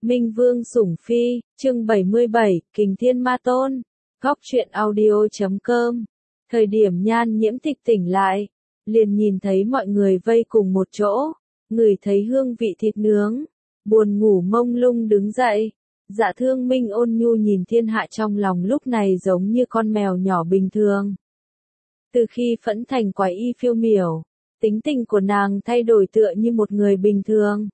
Minh Vương Sủng Phi, chương 77, Kình Thiên Ma Tôn, góc truyện audio.com. Thời điểm Nhan Nhiễm Tịch tỉnh lại, liền nhìn thấy mọi người vây cùng một chỗ, ngửi thấy hương vị thịt nướng, buồn ngủ mông lung đứng dậy. Dạ Thương Minh ôn nhu nhìn thiên hạ trong lòng lúc này giống như con mèo nhỏ bình thường. Từ khi phẫn thành quái y phiêu miểu, tính tình của nàng thay đổi tựa như một người bình thường.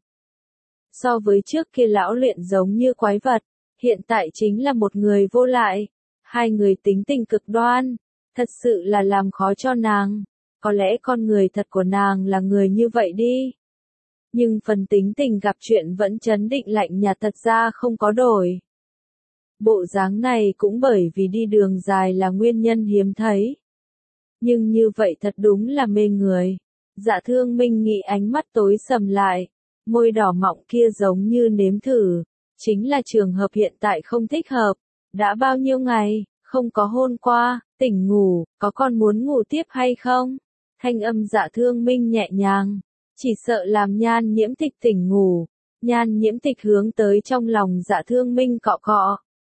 So với trước kia lão luyện giống như quái vật, hiện tại chính là một người vô lại. Hai người tính tình cực đoan, thật sự là làm khó cho nàng. Có lẽ con người thật của nàng là người như vậy đi. Nhưng phần tính tình gặp chuyện vẫn trấn định lạnh nhạt thật ra không có đổi. Bộ dáng này cũng bởi vì đi đường dài là nguyên nhân hiếm thấy. Nhưng như vậy thật đúng là mê người. Dạ Thương Minh nghĩ ánh mắt tối sầm lại, môi đỏ mọng kia giống như nếm thử. Chính là trường hợp hiện tại không thích hợp. Đã bao nhiêu ngày, không có hôn qua, tỉnh ngủ, có còn muốn ngủ tiếp hay không? Thanh âm Dạ Thương Minh nhẹ nhàng. Chỉ sợ làm Nhan Nhiễm Tịch tỉnh ngủ. Nhan Nhiễm Tịch hướng tới trong lòng Dạ Thương Minh cọ cọ.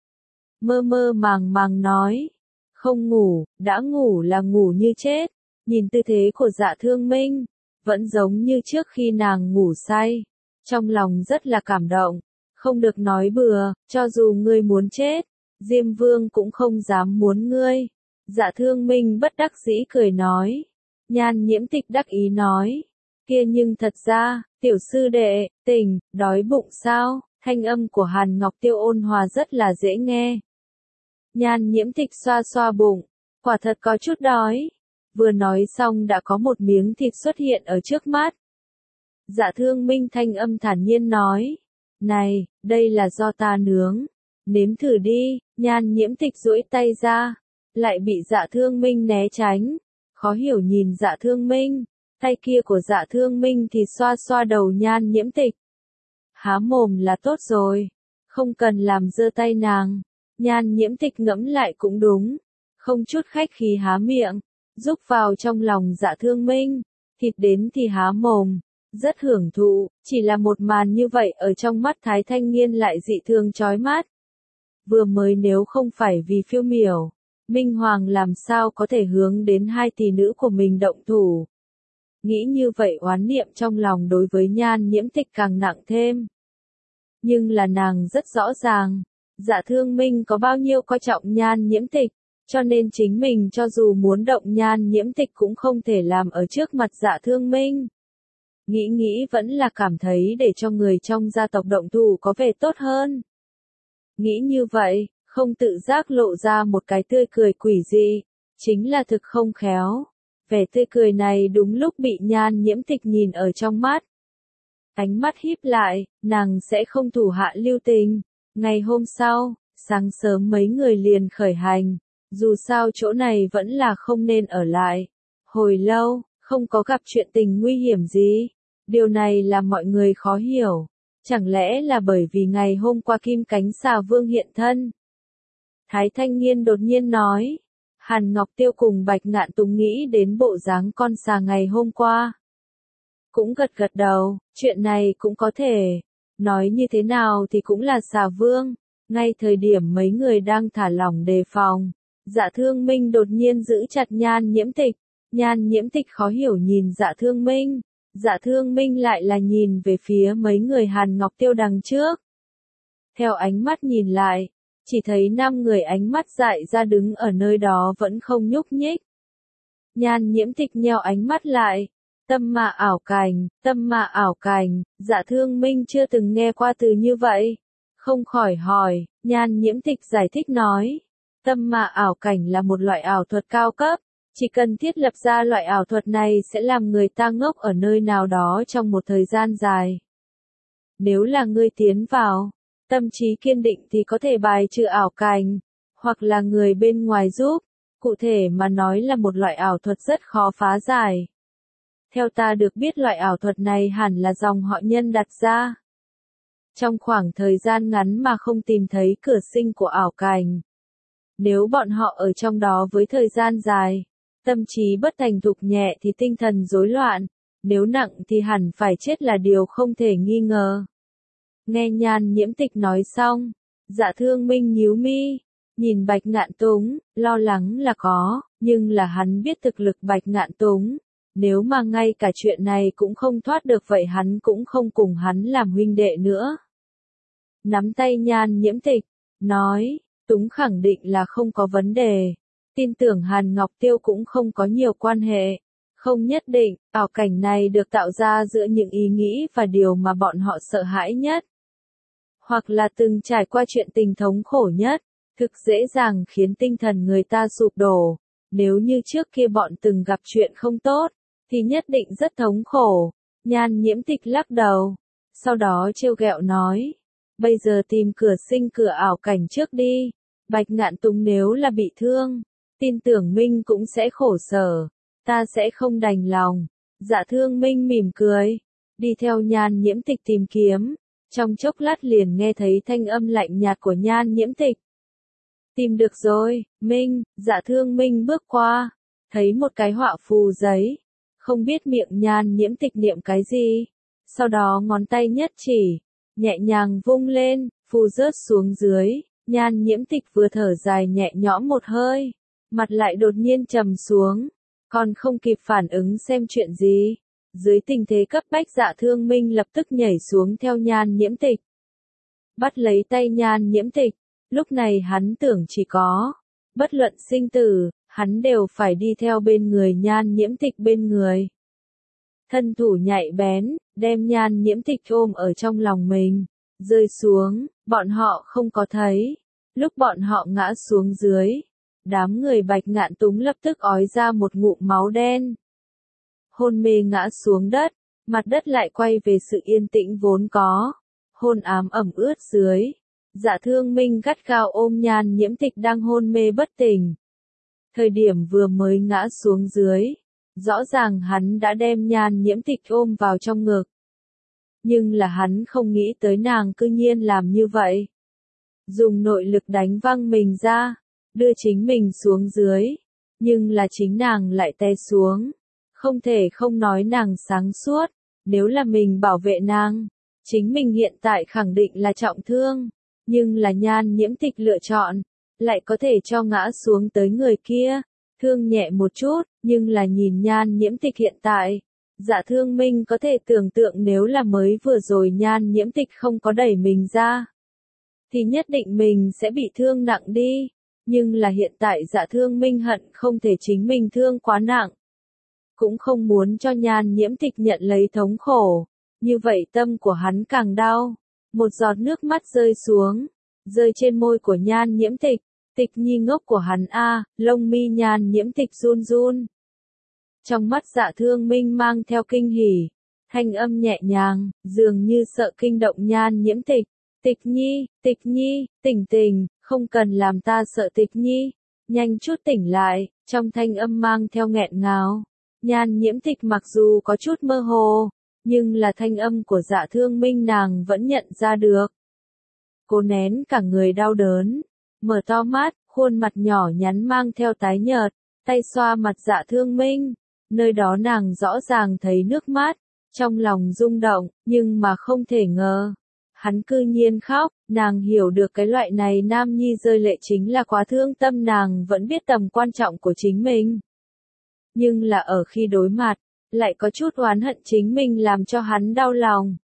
Mơ mơ màng màng nói. Không ngủ, đã ngủ là ngủ như chết. Nhìn tư thế của Dạ Thương Minh, vẫn giống như trước khi nàng ngủ say. Trong lòng rất là cảm động. Không được nói bừa, cho dù ngươi muốn chết, Diêm Vương cũng không dám muốn ngươi. Dạ Thương Minh bất đắc dĩ cười nói. Nhan Nhiễm Tịch đắc ý nói. Kia nhưng thật ra, tiểu sư đệ, tỉnh, đói bụng sao? Thanh âm của Hàn Ngọc Tiêu ôn hòa rất là dễ nghe. Nhan Nhiễm Tịch xoa xoa bụng, quả thật có chút đói. Vừa nói xong đã có một miếng thịt xuất hiện ở trước mắt. Dạ Thương Minh thanh âm thản nhiên nói. Này, đây là do ta nướng. Nếm thử đi. Nhan Nhiễm Tịch duỗi tay ra, lại bị Dạ Thương Minh né tránh. Khó hiểu nhìn Dạ Thương Minh. Tay kia của Dạ Thương Minh thì xoa xoa đầu Nhan Nhiễm Tịch. Há mồm là tốt rồi. Không cần làm dơ tay nàng. Nhan Nhiễm Tịch ngẫm lại cũng đúng. Không chút khách khí há miệng, rúc vào trong lòng Dạ Thương Minh. Thịt đến thì há mồm. Rất hưởng thụ, chỉ là một màn như vậy ở trong mắt Thái Thanh Niên lại dị thường chói mắt. Vừa mới nếu không phải vì phiêu miểu, Minh Hoàng làm sao có thể hướng đến hai tỷ nữ của mình động thủ. Nghĩ như vậy oán niệm trong lòng đối với Nhan Nhiễm Tịch càng nặng thêm. Nhưng là nàng rất rõ ràng, Dạ Thương Minh có bao nhiêu coi trọng Nhan Nhiễm Tịch, cho nên chính mình cho dù muốn động Nhan Nhiễm Tịch cũng không thể làm ở trước mặt Dạ Thương Minh. Nghĩ vẫn là cảm thấy để cho người trong gia tộc động thủ có vẻ tốt hơn. Nghĩ như vậy, không tự giác lộ ra một cái tươi cười quỷ dị, chính là thực không khéo. Vẻ tươi cười này đúng lúc bị Nhan Nhiễm Tịch nhìn ở trong mắt. Ánh mắt híp lại, nàng sẽ không thủ hạ lưu tình. Ngày hôm sau, sáng sớm mấy người liền khởi hành. Dù sao chỗ này vẫn là không nên ở lại. Hồi lâu, không có gặp chuyện tình nguy hiểm gì. Điều này làm mọi người khó hiểu. Chẳng lẽ là bởi vì ngày hôm qua Kim Cánh Xà Vương hiện thân? Thái Thanh Niên đột nhiên nói. Hàn Ngọc Tiêu cùng Bạch Ngạn Tùng nghĩ đến bộ dáng con xà ngày hôm qua. Cũng gật gật đầu, chuyện này cũng có thể. Nói như thế nào thì cũng là Xà Vương. Ngay thời điểm mấy người đang thả lỏng đề phòng, Dạ Thương Minh đột nhiên giữ chặt Nhan Nhiễm Tịch. Nhan Nhiễm Tịch khó hiểu nhìn Dạ Thương Minh. Dạ Thương Minh lại là nhìn về phía mấy người Hàn Ngọc Tiêu đằng trước. Theo ánh mắt nhìn lại, chỉ thấy 5 người ánh mắt dại ra đứng ở nơi đó vẫn không nhúc nhích. Nhan Nhiễm Tịch nheo ánh mắt lại. Tâm ma ảo cảnh, tâm ma ảo cảnh, Dạ Thương Minh chưa từng nghe qua từ như vậy. Không khỏi hỏi, Nhan Nhiễm Tịch giải thích nói. Tâm ma ảo cảnh là một loại ảo thuật cao cấp. Chỉ cần thiết lập ra loại ảo thuật này sẽ làm người ta ngốc ở nơi nào đó trong một thời gian dài. Nếu là ngươi tiến vào, tâm trí kiên định thì có thể bài trừ ảo cảnh, hoặc là người bên ngoài giúp. Cụ thể mà nói là một loại ảo thuật rất khó phá giải. Theo ta được biết loại ảo thuật này hẳn là dòng họ Nhân đặt ra. Trong khoảng thời gian ngắn mà không tìm thấy cửa sinh của ảo cảnh. Nếu bọn họ ở trong đó với thời gian dài, tâm trí bất thành thục nhẹ thì tinh thần rối loạn, nếu nặng thì hẳn phải chết là điều không thể nghi ngờ. Nghe Nhan Nhiễm Tịch nói xong, Dạ Thương Minh nhíu mi, nhìn Bạch Ngạn Túng, lo lắng là có, nhưng là hắn biết thực lực Bạch Ngạn Túng. Nếu mà ngay cả chuyện này cũng không thoát được vậy hắn cũng không cùng hắn làm huynh đệ nữa. Nắm tay Nhan Nhiễm Tịch, nói, Túng khẳng định là không có vấn đề. Tin tưởng Hàn Ngọc Tiêu cũng không có nhiều quan hệ. Không nhất định, ảo cảnh này được tạo ra giữa những ý nghĩ và điều mà bọn họ sợ hãi nhất. Hoặc là từng trải qua chuyện tình thống khổ nhất, thực dễ dàng khiến tinh thần người ta sụp đổ. Nếu như trước kia bọn từng gặp chuyện không tốt, thì nhất định rất thống khổ. Nhan Nhiễm Tịch lắc đầu, sau đó trêu ghẹo nói, bây giờ tìm cửa sinh cửa ảo cảnh trước đi. Bạch Ngạn Túng nếu là bị thương, tin tưởng Minh cũng sẽ khổ sở, ta sẽ không đành lòng. Dạ Thương Minh mỉm cười, đi theo Nhan Nhiễm Tịch tìm kiếm, trong chốc lát liền nghe thấy thanh âm lạnh nhạt của Nhan Nhiễm Tịch. Tìm được rồi, Minh. Dạ Thương Minh bước qua, thấy một cái họa phù giấy, không biết miệng Nhan Nhiễm Tịch niệm cái gì, sau đó ngón tay nhất chỉ, nhẹ nhàng vung lên, phù rớt xuống dưới. Nhan Nhiễm Tịch vừa thở dài nhẹ nhõm một hơi, mặt lại đột nhiên trầm xuống, còn không kịp phản ứng xem chuyện gì. Dưới tình thế cấp bách Dạ Thương Minh lập tức nhảy xuống theo Nhan Nhiễm Tịch, bắt lấy tay Nhan Nhiễm Tịch. Lúc này hắn tưởng chỉ có, bất luận sinh tử, hắn đều phải đi theo bên người Nhan Nhiễm Tịch bên người. Thân thủ nhạy bén, đem Nhan Nhiễm Tịch ôm ở trong lòng mình, rơi xuống, bọn họ không có thấy. Lúc bọn họ ngã xuống dưới, đám người Bạch Ngạn Túng lập tức ói ra một ngụm máu đen. Hôn mê ngã xuống đất, mặt đất lại quay về sự yên tĩnh vốn có. Hôn ám ẩm ướt dưới. Dạ Thương Minh gắt gao ôm Nhan Nhiễm Tịch đang hôn mê bất tỉnh. Thời điểm vừa mới ngã xuống dưới, rõ ràng hắn đã đem Nhan Nhiễm Tịch ôm vào trong ngực. Nhưng là hắn không nghĩ tới nàng cư nhiên làm như vậy. Dùng nội lực đánh văng mình ra, đưa chính mình xuống dưới. Nhưng là chính nàng lại té xuống. Không thể không nói nàng sáng suốt, nếu là mình bảo vệ nàng, chính mình hiện tại khẳng định là trọng thương. Nhưng là Nhan Nhiễm Tịch lựa chọn, lại có thể cho ngã xuống tới người kia, thương nhẹ một chút, nhưng là nhìn Nhan Nhiễm Tịch hiện tại, Dạ Thương Minh có thể tưởng tượng nếu là mới vừa rồi Nhan Nhiễm Tịch không có đẩy mình ra, thì nhất định mình sẽ bị thương nặng đi, nhưng là hiện tại Dạ Thương Minh hận không thể chính mình thương quá nặng, cũng không muốn cho Nhan Nhiễm Tịch nhận lấy thống khổ, như vậy tâm của hắn càng đau. Một giọt nước mắt rơi xuống, rơi trên môi của Nhan Nhiễm Tịch. Tịch nhi ngốc của hắn a, lông mi Nhan Nhiễm Tịch run run. Trong mắt Dạ Thương Minh mang theo kinh hỉ, thanh âm nhẹ nhàng, dường như sợ kinh động Nhan Nhiễm Tịch. Tịch nhi, tỉnh tỉnh, không cần làm ta sợ Tịch nhi, nhanh chút tỉnh lại, trong thanh âm mang theo nghẹn ngào. Nhan Nhiễm Tịch mặc dù có chút mơ hồ, nhưng là thanh âm của Dạ Thương Minh nàng vẫn nhận ra được. Cô nén cả người đau đớn, mở to mắt, khuôn mặt nhỏ nhắn mang theo tái nhợt, tay xoa mặt Dạ Thương Minh, nơi đó nàng rõ ràng thấy nước mắt, trong lòng rung động, nhưng mà không thể ngờ. Hắn cư nhiên khóc, nàng hiểu được cái loại này nam nhi rơi lệ chính là quá thương tâm, nàng vẫn biết tầm quan trọng của chính mình. Nhưng là ở khi đối mặt, lại có chút oán hận chính mình làm cho hắn đau lòng.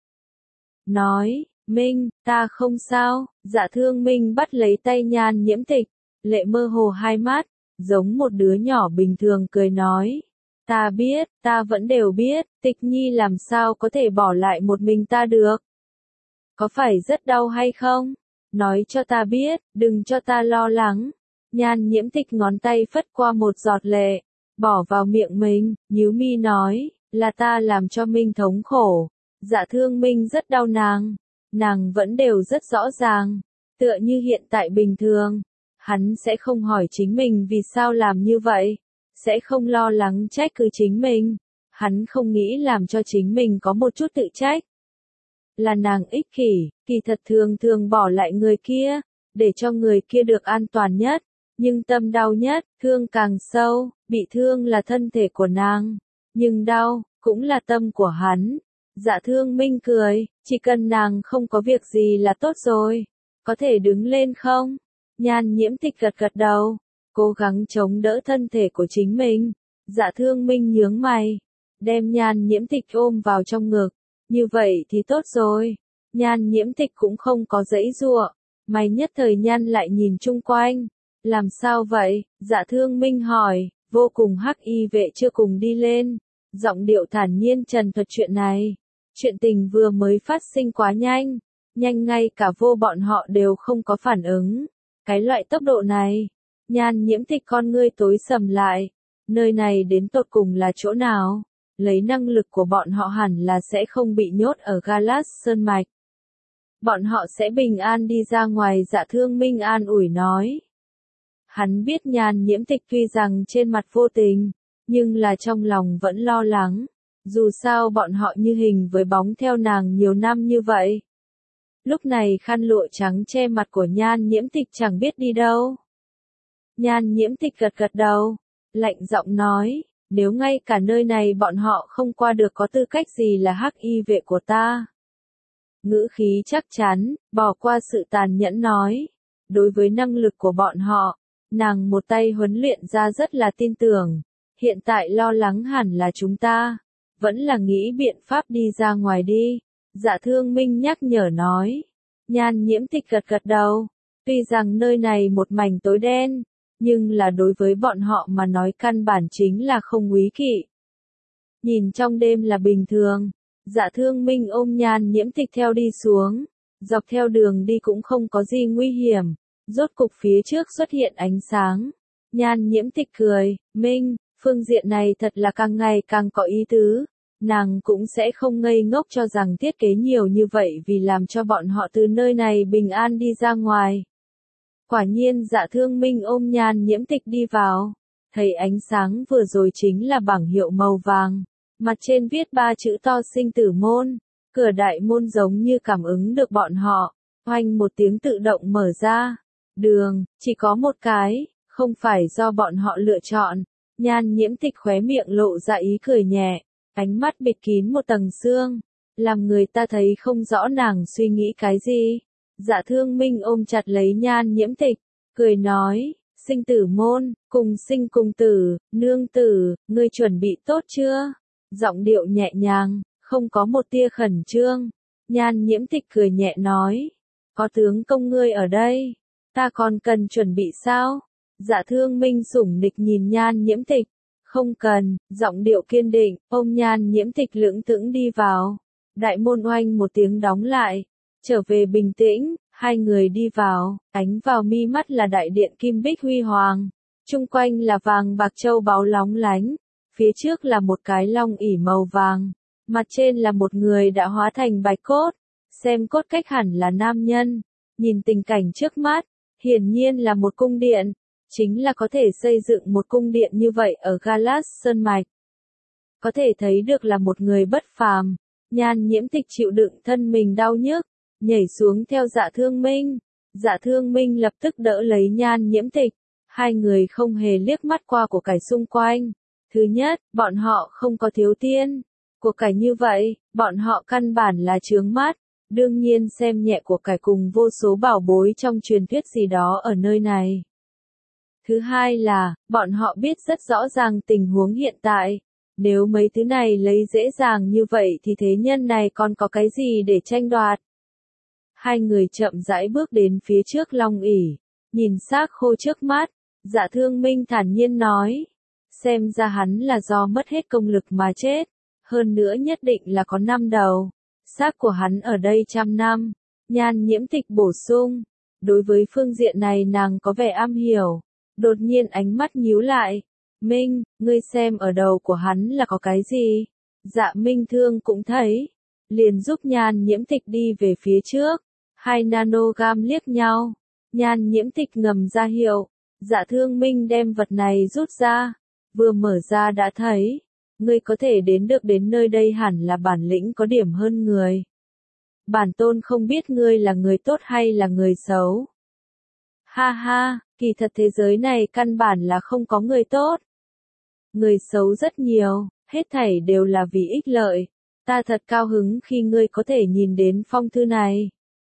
Nói, Minh, ta không sao. Dạ Thương Minh bắt lấy tay Nhan Nhiễm Tịch, lệ mơ hồ hai mắt, giống một đứa nhỏ bình thường cười nói. Ta biết, ta vẫn đều biết, Tịch nhi làm sao có thể bỏ lại một mình ta được. Có phải rất đau hay không? Nói cho ta biết, đừng cho ta lo lắng. Nhan Nhiễm Tịch ngón tay phất qua một giọt lệ, bỏ vào miệng mình, nhíu mi nói, là ta làm cho Minh thống khổ. Dạ Thương Minh rất đau nàng vẫn đều rất rõ ràng, tựa như hiện tại bình thường. Hắn sẽ không hỏi chính mình vì sao làm như vậy, sẽ không lo lắng trách cứ chính mình, hắn không nghĩ làm cho chính mình có một chút tự trách. Là nàng ích kỷ, kỳ thật thường thường bỏ lại người kia, để cho người kia được an toàn nhất, nhưng tâm đau nhất, thương càng sâu, bị thương là thân thể của nàng, nhưng đau, cũng là tâm của hắn. Dạ Thương Minh cười, chỉ cần nàng không có việc gì là tốt rồi. Có thể đứng lên không? Nhan Nhiễm Tịch gật gật đầu, cố gắng chống đỡ thân thể của chính mình. Dạ Thương Minh nhướng mày, đem Nhan Nhiễm Tịch ôm vào trong ngực. Như vậy thì tốt rồi. Nhan Nhiễm Tịch cũng không có giãy giụa, mày nhất thời nhăn lại nhìn chung quanh. Làm sao vậy? Dạ Thương Minh hỏi, vô cùng hắc y vệ chưa cùng đi lên. Giọng điệu thản nhiên trần thuật chuyện này. Chuyện tình vừa mới phát sinh quá nhanh. Nhanh ngay cả vô bọn họ đều không có phản ứng. Cái loại tốc độ này. Nhan Nhiễm Tịch con ngươi tối sầm lại. Nơi này đến tột cùng là chỗ nào? Lấy năng lực của bọn họ hẳn là sẽ không bị nhốt ở Galas Sơn Mạch. Bọn họ sẽ bình an đi ra ngoài. Dạ Thương Minh an ủi nói. Hắn biết Nhan Nhiễm Tịch tuy rằng trên mặt vô tình, nhưng là trong lòng vẫn lo lắng. Dù sao bọn họ như hình với bóng theo nàng nhiều năm như vậy. Lúc này khăn lụa trắng che mặt của Nhan Nhiễm Tịch chẳng biết đi đâu. Nhan Nhiễm Tịch gật gật đầu, lạnh giọng nói, nếu ngay cả nơi này bọn họ không qua được có tư cách gì là hắc y vệ của ta. Ngữ khí chắc chắn, bỏ qua sự tàn nhẫn nói, đối với năng lực của bọn họ, nàng một tay huấn luyện ra rất là tin tưởng, hiện tại lo lắng hẳn là chúng ta, vẫn là nghĩ biện pháp đi ra ngoài đi. Dạ Thương Minh nhắc nhở nói, Nhan Nhiễm Tịch gật gật đầu, tuy rằng nơi này một mảnh tối đen, nhưng là đối với bọn họ mà nói căn bản chính là không úy kỵ. Nhìn trong đêm là bình thường, Dạ Thương Minh ôm Nhan Nhiễm Tịch theo đi xuống, dọc theo đường đi cũng không có gì nguy hiểm, rốt cục phía trước xuất hiện ánh sáng. Nhan Nhiễm Tịch cười, Minh, phương diện này thật là càng ngày càng có ý tứ. Nàng cũng sẽ không ngây ngốc cho rằng thiết kế nhiều như vậy vì làm cho bọn họ từ nơi này bình an đi ra ngoài. Quả nhiên Dạ Thương Minh ôm Nhan Nhiễm Tịch đi vào, thấy ánh sáng vừa rồi chính là bảng hiệu màu vàng, mặt trên viết 3 chữ to sinh tử môn, cửa đại môn giống như cảm ứng được bọn họ, oanh một tiếng tự động mở ra, đường, chỉ có một cái, không phải do bọn họ lựa chọn. Nhan Nhiễm Tịch khóe miệng lộ ra ý cười nhẹ, ánh mắt bịt kín một tầng sương, làm người ta thấy không rõ nàng suy nghĩ cái gì. Dạ Thương Minh ôm chặt lấy Nhan Nhiễm Tịch, cười nói, sinh tử môn, cùng sinh cùng tử, nương tử, ngươi chuẩn bị tốt chưa? Giọng điệu nhẹ nhàng, không có một tia khẩn trương. Nhan Nhiễm Tịch cười nhẹ nói, có tướng công ngươi ở đây, ta còn cần chuẩn bị sao? Dạ Thương Minh sủng nịch nhìn Nhan Nhiễm Tịch, không cần, giọng điệu kiên định, ôm Nhan Nhiễm Tịch lững thững đi vào. Đại môn oanh một tiếng đóng lại, trở về bình tĩnh, hai người đi vào, ánh vào mi mắt là đại điện kim bích huy hoàng, chung quanh là vàng bạc châu báu lóng lánh, phía trước là một cái long ỷ màu vàng, mặt trên là một người đã hóa thành bạch cốt, xem cốt cách hẳn là nam nhân, nhìn tình cảnh trước mắt, hiển nhiên là một cung điện, chính là có thể xây dựng một cung điện như vậy ở Galas Sơn Mạch. Có thể thấy được là một người bất phàm. Nhan Nhiễm Tịch chịu đựng thân mình đau nhức, nhảy xuống theo Dạ Thương Minh. Dạ Thương Minh lập tức đỡ lấy Nhan Nhiễm Tịch, hai người không hề liếc mắt qua của cải xung quanh. Thứ nhất, bọn họ không có thiếu tiền, của cải như vậy, bọn họ căn bản là chướng mắt, đương nhiên xem nhẹ của cải cùng vô số bảo bối trong truyền thuyết gì đó ở nơi này. Thứ hai là, bọn họ biết rất rõ ràng tình huống hiện tại. Nếu mấy thứ này lấy dễ dàng như vậy thì thế nhân này còn có cái gì để tranh đoạt. Hai người chậm rãi bước đến phía trước long ỷ, nhìn xác khô trước mắt, Dạ Thương Minh thản nhiên nói. Xem ra hắn là do mất hết công lực mà chết, hơn nữa nhất định là có 5 đầu. Xác của hắn ở đây 100 năm, Nhan Nhiễm Tịch bổ sung. Đối với phương diện này nàng có vẻ am hiểu, đột nhiên ánh mắt nhíu lại. Minh, ngươi xem ở đầu của hắn là có cái gì? Dạ Minh Thương cũng thấy, liền giúp Nhan Nhiễm Tịch đi về phía trước. 2 nanogam liếc nhau, Nhan Nhiễm Tịch ngầm ra hiệu, Dạ Thương Minh đem vật này rút ra, vừa mở ra đã thấy, ngươi có thể đến được đến nơi đây hẳn là bản lĩnh có điểm hơn người. Bản tôn không biết ngươi là người tốt hay là người xấu. Ha ha, kỳ thật thế giới này căn bản là không có người tốt. Người xấu rất nhiều, hết thảy đều là vì ích lợi. Ta thật cao hứng khi ngươi có thể nhìn đến phong thư này.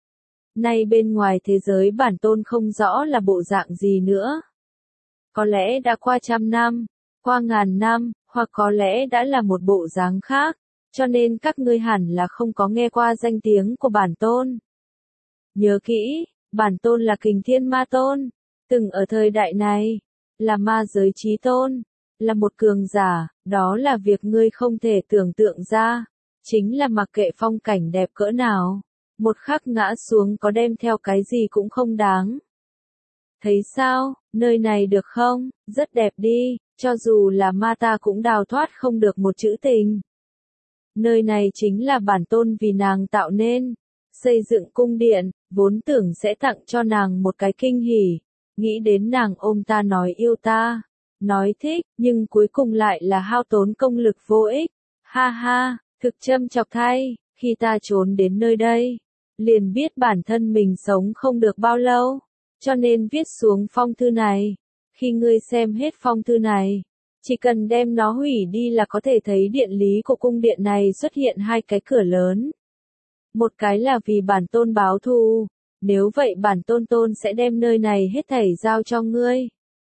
Nay bên ngoài thế giới bản tôn không rõ là bộ dạng gì nữa. Có lẽ đã qua 100 năm, qua 1000 năm, hoặc có lẽ đã là một bộ dáng khác, cho nên các ngươi hẳn là không có nghe qua danh tiếng của bản tôn. Nhớ kỹ, bản tôn là Kình Thiên Ma Tôn, từng ở thời đại này, là ma giới chí tôn, là một cường giả, đó là việc ngươi không thể tưởng tượng ra, chính là mặc kệ phong cảnh đẹp cỡ nào, một khắc ngã xuống có đem theo cái gì cũng không đáng. Thấy sao, nơi này được không, rất đẹp đi, cho dù là ma ta cũng đào thoát không được một chữ tình. Nơi này chính là bản tôn vì nàng tạo nên, xây dựng cung điện, vốn tưởng sẽ tặng cho nàng một cái kinh hỉ, nghĩ đến nàng ôm ta nói yêu ta, nói thích, nhưng cuối cùng lại là hao tốn công lực vô ích. Ha ha, thực châm chọc thay, khi ta trốn đến nơi đây, liền biết bản thân mình sống không được bao lâu, cho nên viết xuống phong thư này. Khi ngươi xem hết phong thư này, chỉ cần đem nó hủy đi là có thể thấy điện lý của cung điện này xuất hiện hai cái cửa lớn. Một cái là vì bản tôn báo thù, nếu vậy bản tôn sẽ đem nơi này hết thảy giao cho ngươi.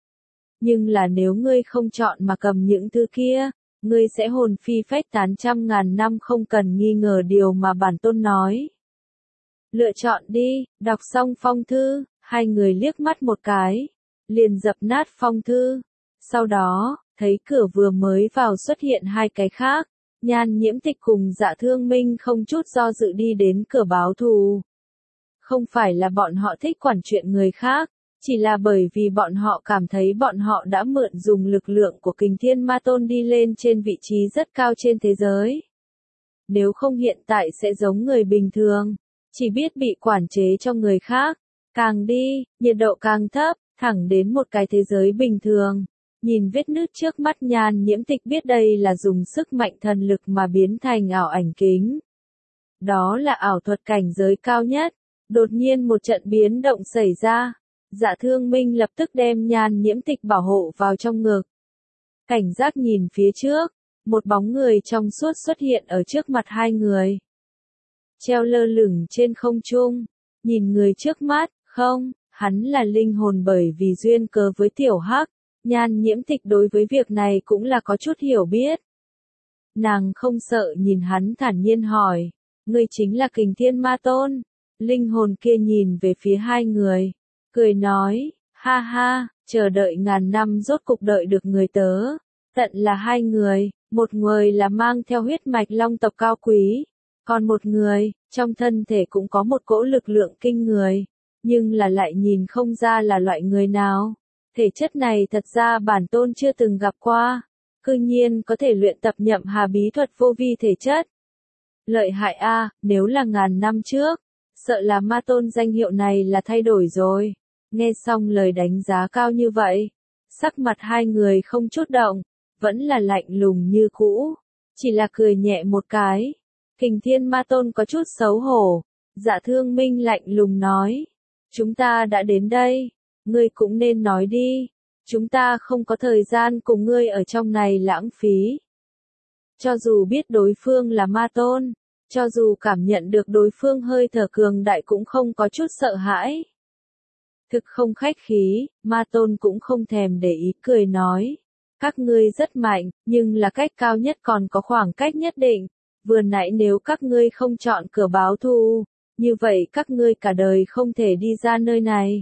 Nhưng là nếu ngươi không chọn mà cầm những thứ kia, ngươi sẽ hồn phi phách tán 100.000 năm không cần nghi ngờ điều mà bản tôn nói. Lựa chọn đi, đọc xong phong thư, hai người liếc mắt một cái, liền dập nát phong thư. Sau đó, thấy cửa vừa mới vào xuất hiện hai cái khác, Nhan Nhiễm Tịch cùng Dạ Thương Minh không chút do dự đi đến cửa báo thù. Không phải là bọn họ thích quản chuyện người khác, chỉ là bởi vì bọn họ cảm thấy bọn họ đã mượn dùng lực lượng của Kình Thiên Ma Tôn đi lên trên vị trí rất cao trên thế giới. Nếu không hiện tại sẽ giống người bình thường, chỉ biết bị quản chế cho người khác, càng đi, nhiệt độ càng thấp, thẳng đến một cái thế giới bình thường. Nhìn vết nứt trước mắt Nhan Nhiễm Tịch biết đây là dùng sức mạnh thần lực mà biến thành ảo ảnh kính. Đó là ảo thuật cảnh giới cao nhất. Đột nhiên một trận biến động xảy ra. Dạ Thương Minh lập tức đem Nhan Nhiễm Tịch bảo hộ vào trong ngực. Cảnh giác nhìn phía trước, một bóng người trong suốt xuất hiện ở trước mặt hai người. Treo lơ lửng trên không trung, nhìn người trước mắt, không, hắn là linh hồn bởi vì duyên cớ với Tiểu Hắc. Nhan Nhiễm Tịch đối với việc này cũng là có chút hiểu biết. Nàng không sợ nhìn hắn thản nhiên hỏi, ngươi chính là Kình Thiên Ma Tôn. Linh hồn kia nhìn về phía hai người, cười nói, ha ha, chờ đợi 1000 năm rốt cục đợi được người tớ. Tận là hai người, một người là mang theo huyết mạch long tộc cao quý, còn một người, trong thân thể cũng có một cỗ lực lượng kinh người, nhưng là lại nhìn không ra là loại người nào. Thể chất này thật ra bản tôn chưa từng gặp qua, cư nhiên có thể luyện tập Nhậm Hà bí thuật vô vi thể chất. Lợi hại a, nếu là 1000 năm trước, sợ là Ma Tôn danh hiệu này là thay đổi rồi. Nghe xong lời đánh giá cao như vậy, sắc mặt hai người không chút động, vẫn là lạnh lùng như cũ, chỉ là cười nhẹ một cái. Kình Thiên Ma Tôn có chút xấu hổ, Dạ Thương Minh lạnh lùng nói, chúng ta đã đến đây, ngươi cũng nên nói đi, chúng ta không có thời gian cùng ngươi ở trong này lãng phí. Cho dù biết đối phương là Ma Tôn, cho dù cảm nhận được đối phương hơi thở cường đại cũng không có chút sợ hãi. Thực không khách khí, Ma Tôn cũng không thèm để ý cười nói. Các ngươi rất mạnh, nhưng là cách cao nhất còn có khoảng cách nhất định. Vừa nãy nếu các ngươi không chọn cửa báo thù, như vậy các ngươi cả đời không thể đi ra nơi này.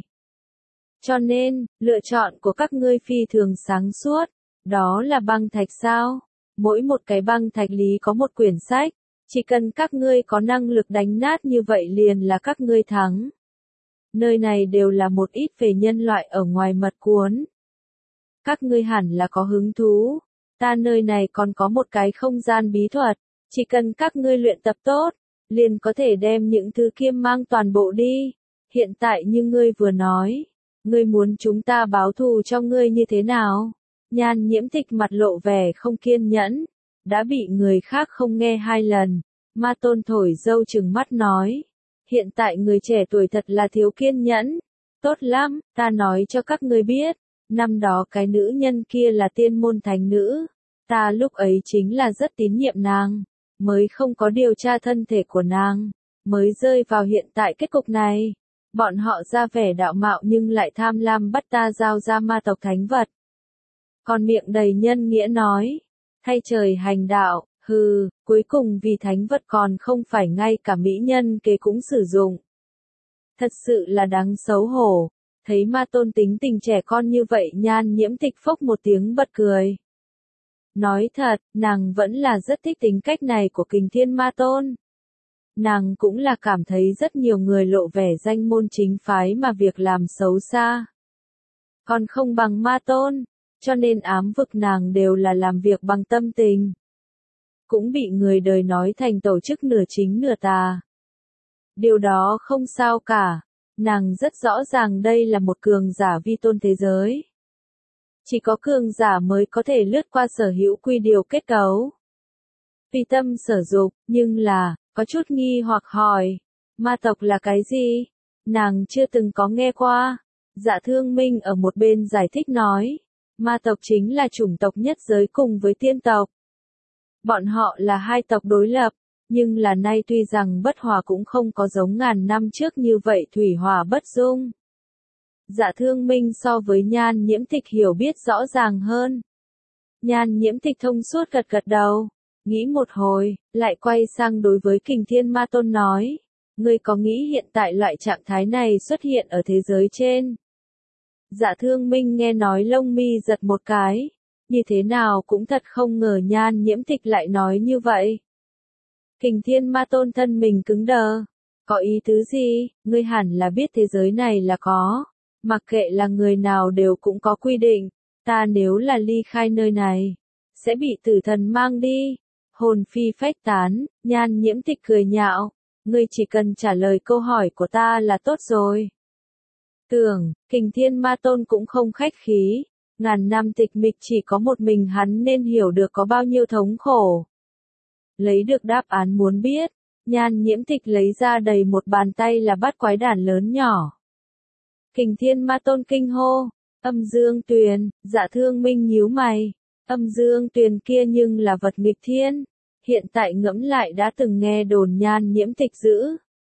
Cho nên, lựa chọn của các ngươi phi thường sáng suốt, đó là băng thạch sao? Mỗi một cái băng thạch lý có một quyển sách, chỉ cần các ngươi có năng lực đánh nát như vậy liền là các ngươi thắng. Nơi này đều là một ít về nhân loại ở ngoài mật cuốn. Các ngươi hẳn là có hứng thú, ta nơi này còn có một cái không gian bí thuật, chỉ cần các ngươi luyện tập tốt, liền có thể đem những thứ kia mang toàn bộ đi. Hiện tại như ngươi vừa nói, ngươi muốn chúng ta báo thù cho ngươi như thế nào? Nhan Nhiễm Tịch mặt lộ vẻ không kiên nhẫn, đã bị người khác không nghe 2 lần. Ma Tôn thổi dâu trừng mắt nói, hiện tại người trẻ tuổi thật là thiếu kiên nhẫn. Tốt lắm, ta nói cho các ngươi biết, năm đó cái nữ nhân kia là tiên môn thánh nữ, ta lúc ấy chính là rất tín nhiệm nàng. mới không có điều tra thân thể của nàng, mới rơi vào hiện tại kết cục này. Bọn họ ra vẻ đạo mạo nhưng lại tham lam bắt ta giao ra ma tộc thánh vật. Còn miệng đầy nhân nghĩa nói, thay trời hành đạo, hừ, cuối cùng vì thánh vật còn không phải ngay cả mỹ nhân kế cũng sử dụng. Thật sự là đáng xấu hổ, thấy ma tôn tính tình trẻ con như vậy Nhan Nhiễm Tịch phốc một tiếng bật cười. Nói thật, nàng vẫn là rất thích tính cách này của Kình Thiên Ma Tôn. Nàng cũng là cảm thấy rất nhiều người lộ vẻ danh môn chính phái mà việc làm xấu xa. Còn không bằng Ma Tôn, cho nên ám vực nàng đều là làm việc bằng tâm tình. Cũng bị người đời nói thành tổ chức nửa chính nửa tà. Điều đó không sao cả, nàng rất rõ ràng đây là một cường giả vi tôn thế giới. Chỉ có cường giả mới có thể lướt qua sở hữu quy điều kết cấu. Tùy tâm sở dục, nhưng là, có chút nghi hoặc hỏi, ma tộc là cái gì? Nàng chưa từng có nghe qua. Dạ Thương Minh ở một bên giải thích nói, ma tộc chính là chủng tộc nhất giới cùng với tiên tộc. Bọn họ là hai tộc đối lập, nhưng là nay tuy rằng bất hòa cũng không có giống ngàn năm trước như vậy thủy hòa bất dung. Dạ Thương Minh so với Nhan Nhiễm Tịch hiểu biết rõ ràng hơn. Nhan Nhiễm Tịch thông suốt gật gật đầu, nghĩ một hồi, lại quay sang đối với Kình Thiên Ma Tôn nói, ngươi có nghĩ hiện tại loại trạng thái này xuất hiện ở thế giới trên? Dạ Thương Minh nghe nói lông mi giật một cái, như thế nào cũng thật không ngờ Nhan Nhiễm Tịch lại nói như vậy. Kình Thiên Ma Tôn thân mình cứng đờ, có ý tứ gì, ngươi hẳn là biết thế giới này là có, mặc kệ là người nào đều cũng có quy định, ta nếu là ly khai nơi này, sẽ bị tử thần mang đi. Hồn phi phách tán, Nhan Nhiễm Tịch cười nhạo, ngươi chỉ cần trả lời câu hỏi của ta là tốt rồi. Tưởng, Kình Thiên Ma Tôn cũng không khách khí, ngàn năm tịch mịch chỉ có một mình hắn nên hiểu được có bao nhiêu thống khổ. Lấy được đáp án muốn biết, Nhan Nhiễm Tịch lấy ra đầy một bàn tay là bát quái đản lớn nhỏ. Kình Thiên Ma Tôn kinh hô, Âm Dương Tuyền, Dạ Thương Minh nhíu mày, Âm Dương Tuyền kia nhưng là vật nghịch thiên, hiện tại ngẫm lại đã từng nghe đồn Nhan Nhiễm Tịch giữ.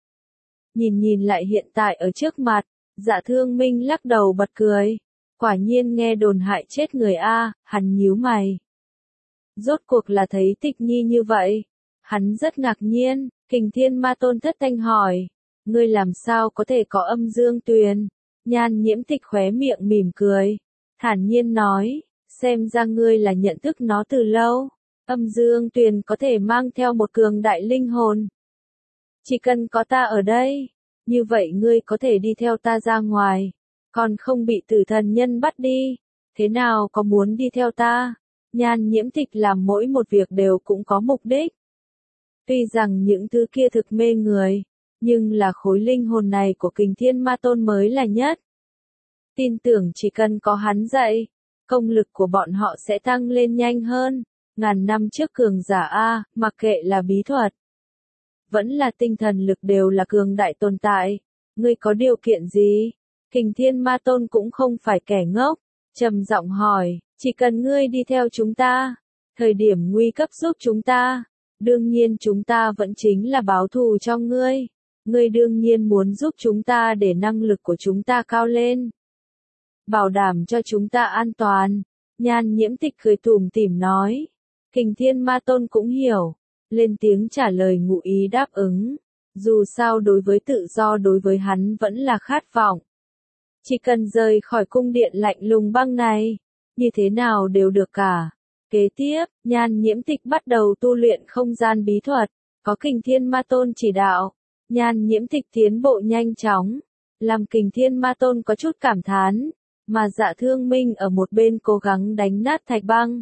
Nhìn lại hiện tại ở trước mặt, Dạ Thương Minh lắc đầu bật cười, quả nhiên nghe đồn hại chết người a, hắn nhíu mày. Rốt cuộc là thấy Tịch Nhi như vậy, hắn rất ngạc nhiên. Kình Thiên Ma Tôn thất thanh hỏi, ngươi làm sao có thể có Âm Dương Tuyền? Nhan Nhiễm Tịch khóe miệng mỉm cười, thản nhiên nói, xem ra ngươi là nhận thức nó từ lâu. Âm Dương Tuyền có thể mang theo một cường đại linh hồn. Chỉ cần có ta ở đây, như vậy ngươi có thể đi theo ta ra ngoài, còn không bị tử thần nhân bắt đi. Thế nào có muốn đi theo ta? Nhan Nhiễm Tịch làm mỗi một việc đều cũng có mục đích. Tuy rằng những thứ kia thực mê người, nhưng là khối linh hồn này của Kình Thiên Ma Tôn mới là nhất. Tin tưởng chỉ cần có hắn dạy, công lực của bọn họ sẽ tăng lên nhanh hơn. Ngàn năm trước cường giả A, mặc kệ là bí thuật, vẫn là tinh thần lực đều là cường đại tồn tại. Ngươi có điều kiện gì? Kình Thiên Ma Tôn cũng không phải kẻ ngốc, trầm giọng hỏi, chỉ cần ngươi đi theo chúng ta, thời điểm nguy cấp giúp chúng ta, đương nhiên chúng ta vẫn chính là báo thù cho ngươi. Ngươi đương nhiên muốn giúp chúng ta để năng lực của chúng ta cao lên, bảo đảm cho chúng ta an toàn. Nhan Nhiễm Tịch cười tủm tỉm nói. Kình Thiên Ma Tôn cũng hiểu, lên tiếng trả lời ngụ ý đáp ứng. Dù sao đối với tự do đối với hắn vẫn là khát vọng. Chỉ cần rời khỏi cung điện lạnh lùng băng này, như thế nào đều được cả. Kế tiếp, Nhan Nhiễm Tịch bắt đầu tu luyện không gian bí thuật, có Kình Thiên Ma Tôn chỉ đạo. Nhan Nhiễm Tịch tiến bộ nhanh chóng, làm Kình Thiên Ma Tôn có chút cảm thán, mà Dạ Thương Minh ở một bên cố gắng đánh nát thạch băng.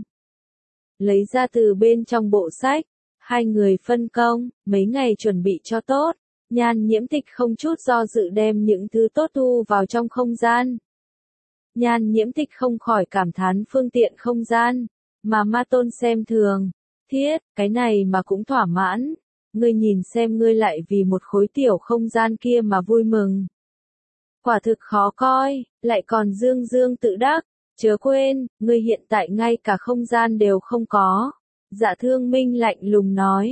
Lấy ra từ bên trong bộ sách, hai người phân công, mấy ngày chuẩn bị cho tốt. Nhan Nhiễm Tịch không chút do dự đem những thứ tốt thu vào trong không gian. Nhan Nhiễm Tịch không khỏi cảm thán phương tiện không gian, mà Ma Tôn xem thường. Thiết, cái này mà cũng thỏa mãn. Ngươi nhìn xem ngươi lại vì một khối tiểu không gian kia mà vui mừng. Quả thực khó coi, lại còn dương dương tự đắc. Chớ quên, ngươi hiện tại ngay cả không gian đều không có. Dạ Thương Minh lạnh lùng nói.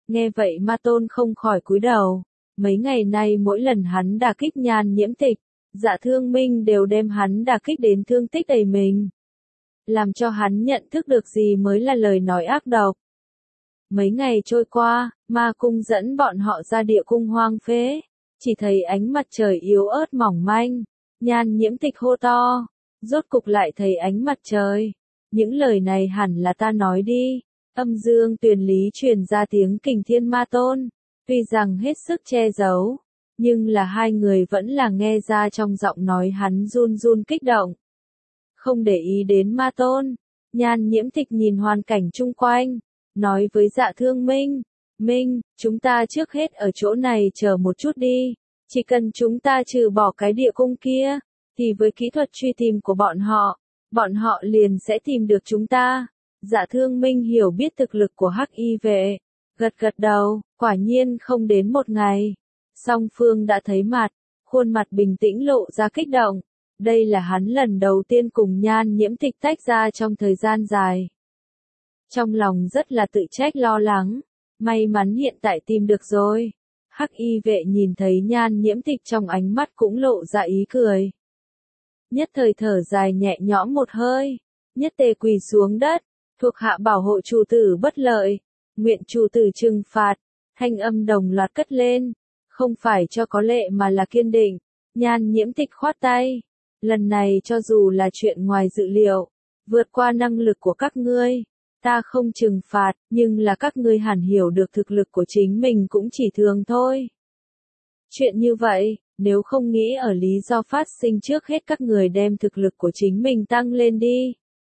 Nghe vậy Ma Tôn không khỏi cúi đầu. Mấy ngày nay mỗi lần hắn đả kích Nhan Nhiễm Tịch, Dạ Thương Minh đều đem hắn đả kích đến thương tích đầy mình. Làm cho hắn nhận thức được gì mới là lời nói ác độc. Mấy ngày trôi qua, Ma Cung dẫn bọn họ ra địa cung hoang phế. Chỉ thấy ánh mặt trời yếu ớt mỏng manh. Nhan Nhiễm Tịch hô to. Rốt cục lại thấy ánh mặt trời. Những lời này hẳn là ta nói đi. Âm dương tuyền lý truyền ra tiếng Kình Thiên Ma Tôn. Tuy rằng hết sức che giấu, nhưng là hai người vẫn là nghe ra trong giọng nói hắn run run kích động. Không để ý đến Ma Tôn, Nhan Nhiễm Tịch nhìn hoàn cảnh chung quanh, nói với Dạ Thương Minh, Minh, chúng ta trước hết ở chỗ này chờ một chút đi, chỉ cần chúng ta trừ bỏ cái địa cung kia, thì với kỹ thuật truy tìm của bọn họ liền sẽ tìm được chúng ta. Dạ Thương Minh hiểu biết thực lực của Hắc Y vệ, gật gật đầu, quả nhiên không đến một ngày. Song phương đã thấy mặt, khuôn mặt bình tĩnh lộ ra kích động. Đây là hắn lần đầu tiên cùng Nhan Nhiễm Tịch tách ra trong thời gian dài. Trong lòng rất là tự trách lo lắng, may mắn hiện tại tìm được rồi. Hắc Y vệ nhìn thấy Nhan Nhiễm Tịch trong ánh mắt cũng lộ ra ý cười. Nhất thời thở dài nhẹ nhõm một hơi, nhất tề quỳ xuống đất, thuộc hạ bảo hộ chủ tử bất lợi, nguyện chủ tử trừng phạt, thanh âm đồng loạt cất lên, không phải cho có lệ mà là kiên định. Nhan Nhiễm Tịch khoát tay, lần này cho dù là chuyện ngoài dự liệu, vượt qua năng lực của các ngươi, ta không trừng phạt, nhưng là các ngươi hẳn hiểu được thực lực của chính mình cũng chỉ thường thôi. Chuyện như vậy, nếu không nghĩ ở lý do phát sinh trước hết các người đem thực lực của chính mình tăng lên đi.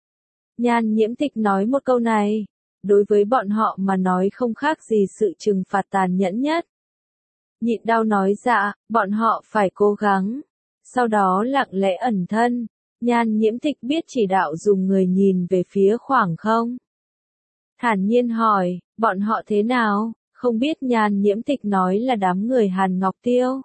Nhan Nhiễm Tịch nói một câu này, đối với bọn họ mà nói không khác gì sự trừng phạt tàn nhẫn nhất. Nhịn đau nói dạ, bọn họ phải cố gắng. Sau đó lặng lẽ ẩn thân, Nhan Nhiễm Tịch biết chỉ đạo dùng người nhìn về phía khoảng không. Thản nhiên hỏi, bọn họ thế nào, không biết. Nhan Nhiễm Tịch nói là đám người Hàn Ngọc Tiêu.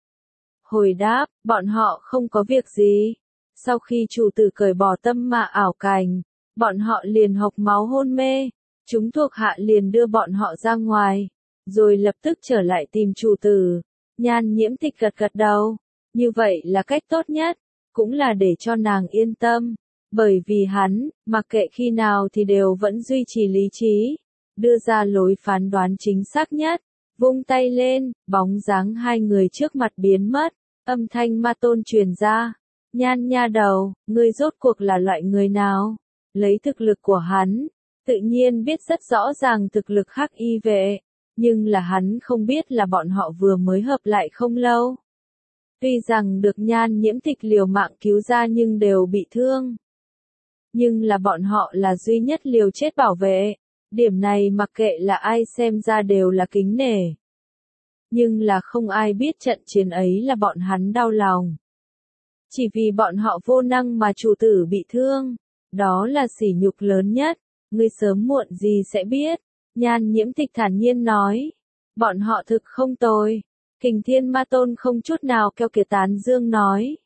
Hồi đáp, bọn họ không có việc gì. Sau khi chủ tử cởi bỏ tâm ma ảo cảnh, bọn họ liền hộc máu hôn mê. Chúng thuộc hạ liền đưa bọn họ ra ngoài, rồi lập tức trở lại tìm chủ tử. Nhan Nhiễm Tịch gật gật đầu. Như vậy là cách tốt nhất, cũng là để cho nàng yên tâm. Bởi vì hắn, mặc kệ khi nào thì đều vẫn duy trì lý trí, đưa ra lối phán đoán chính xác nhất. Vung tay lên, bóng dáng hai người trước mặt biến mất, âm thanh Ma Tôn truyền ra. Nhan nha đầu, ngươi rốt cuộc là loại người nào? Lấy thực lực của hắn, tự nhiên biết rất rõ ràng thực lực Hắc Y vệ, nhưng là hắn không biết là bọn họ vừa mới hợp lại không lâu. Tuy rằng được Nhan Nhiễm Tịch liều mạng cứu ra nhưng đều bị thương. Nhưng là bọn họ là duy nhất liều chết bảo vệ, điểm này mặc kệ là ai xem ra đều là kính nể. Nhưng là không ai biết trận chiến ấy là bọn hắn đau lòng. Chỉ vì bọn họ vô năng mà chủ tử bị thương, đó là sỉ nhục lớn nhất, ngươi sớm muộn gì sẽ biết. Nhan Nhiễm Tịch thản nhiên nói, bọn họ thực không tồi. Kình Thiên Ma Tôn không chút nào keo kiệt tán dương nói.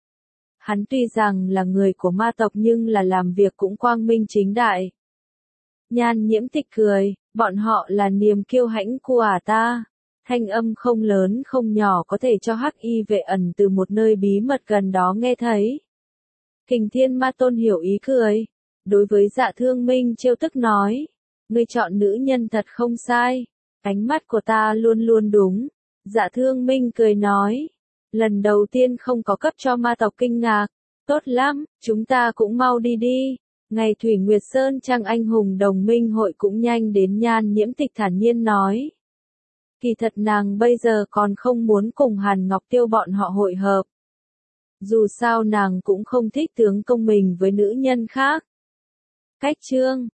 Hắn tuy rằng là người của ma tộc nhưng là làm việc cũng quang minh chính đại. Nhan Nhiễm Tịch cười, bọn họ là niềm kiêu hãnh của ta. Thanh âm không lớn không nhỏ có thể cho Hắc Y vệ ẩn từ một nơi bí mật gần đó nghe thấy. Kình Thiên Ma Tôn hiểu ý cười. Đối với Dạ Thương Minh trêu tức nói. Ngươi chọn nữ nhân thật không sai. Ánh mắt của ta luôn luôn đúng. Dạ Thương Minh cười nói. Lần đầu tiên không có cấp cho ma tộc kinh ngạc. Tốt lắm, chúng ta cũng mau đi đi. Ngày Thủy Nguyệt Sơn Trang anh hùng đồng minh hội cũng nhanh đến. Nhan Nhiễm Tịch thản nhiên nói. Kỳ thật nàng bây giờ còn không muốn cùng Hàn Ngọc Tiêu bọn họ hội hợp. Dù sao nàng cũng không thích tướng công mình với nữ nhân khác. Cách chương